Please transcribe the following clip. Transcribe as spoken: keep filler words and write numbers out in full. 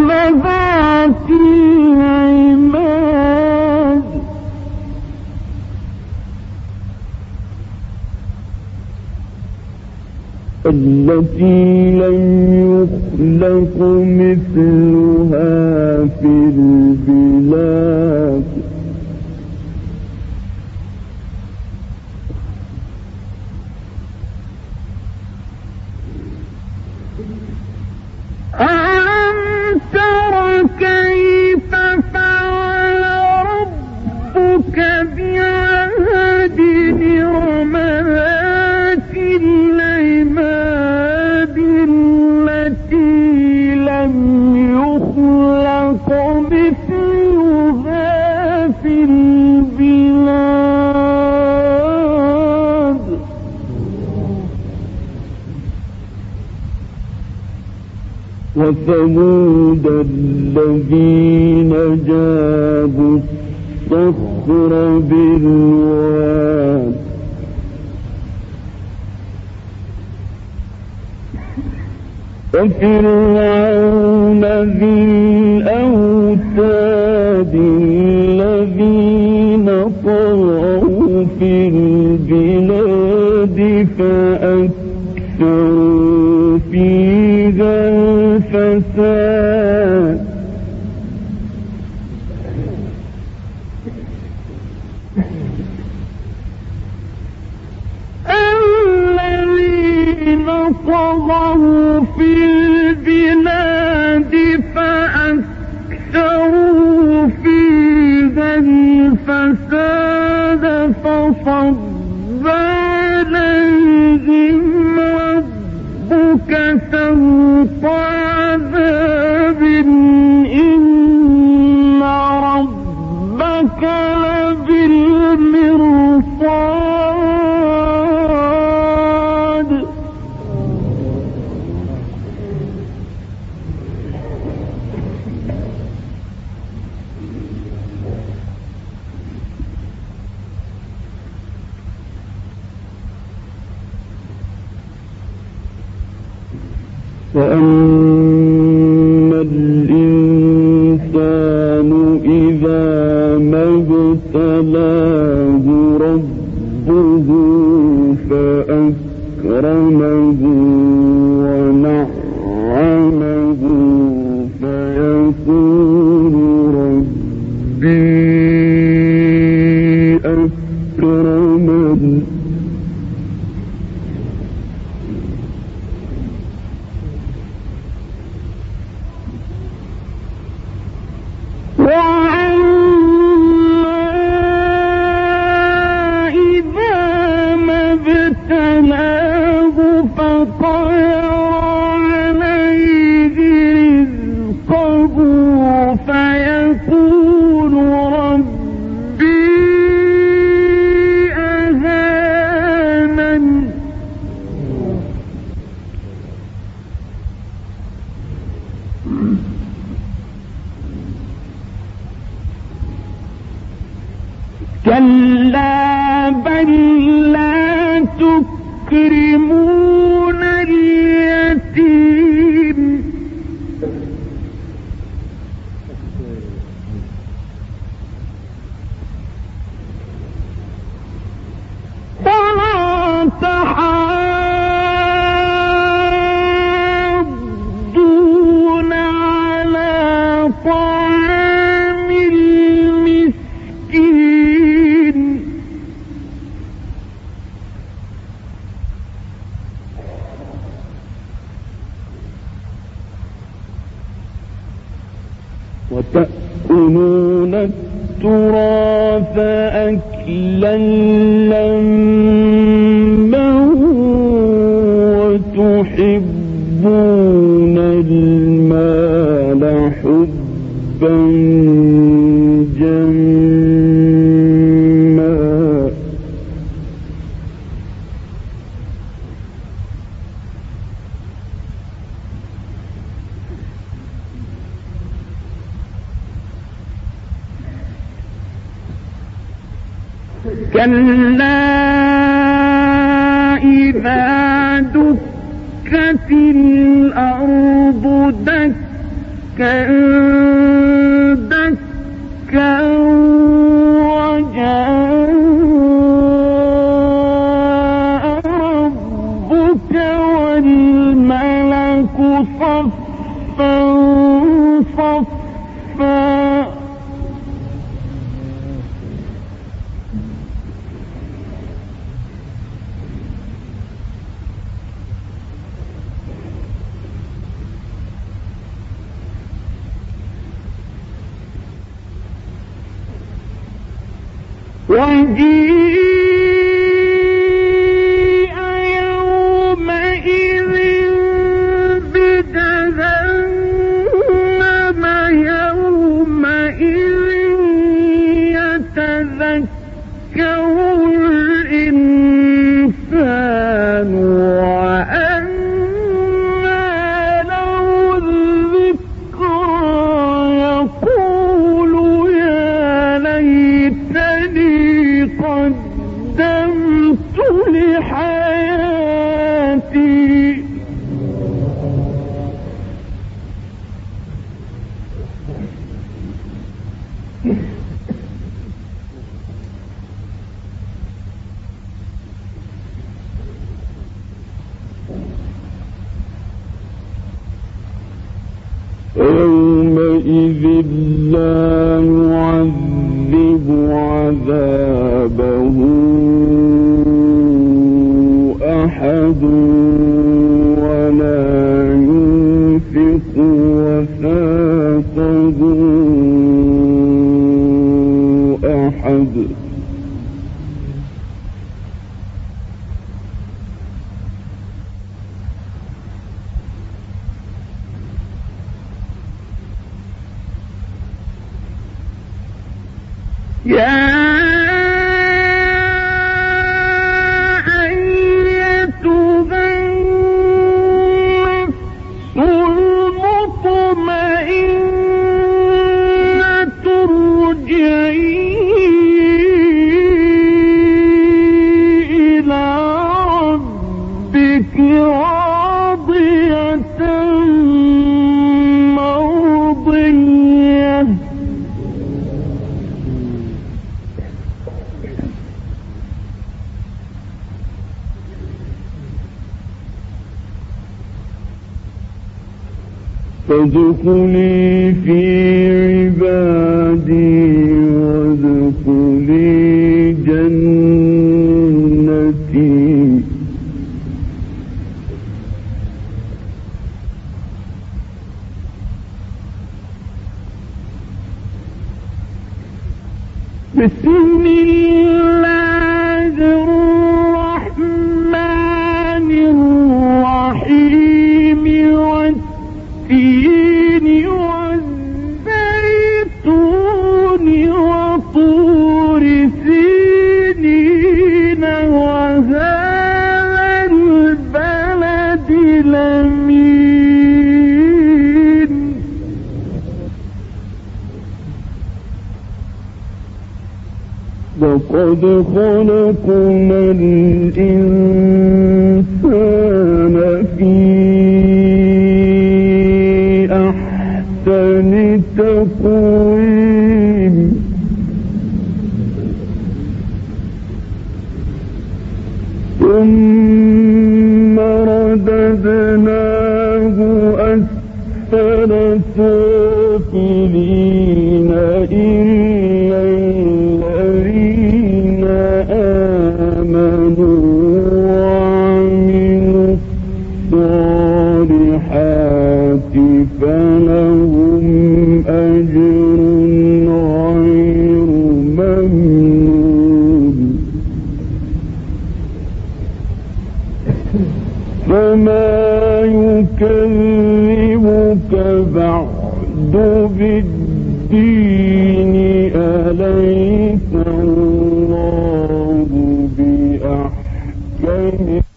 ذات العماد التي لم يخلق مثلها في البلاد ألم تر كيف فعل ربك بعاد إرم ذات العماد التي لم يخلق مثلها في البلاد وثمود الذين جابوا الصخر بالواد وفرعون ذي الأوتاد الذين طغوا في البلاد فأكثروا فيها الفساد الذين طغوا في البلاد فأكثروا فيها الفساد فصب عليهم ربك سوط عذاب إن ربك لبالمرصاد فأما الإنسان إذا ما ابتلاه ربه فأكرمه ونعمه فيقول ربي أكرمن كلا بل لا تكرمون اليتيم ولا تحاضون على طعام المسكين وتأكلون التراث أكلا لما وتحبون المال حبا جما كلا إذا دكت الأرض دكا وجيء يومئذ بجهنم يومئذ يتذكر الإنسان وأنى له الذكرى يقول يا ليتني قدمت لحياتي يومئذ لا يعذب عذابه أحد ولا يوثق وثاقه أحد يا أيتها النفس المطمئنة ارجعي إلى ربك راضية مرضية فادخلي في عبادي وادخلي جنتي بسم الله الرحمن الرحيم والتين والزيتون وطور سينين وهذا البلد الأمين لقد خلقنا الإنسان في أحسن تقويم ثم رددناه أسفل سافلين إلا الذين آمنوا وعملوا الصالحات فلهم أجر غير ممنون فما يكذبك بعد بالدين أليس الله بأحكم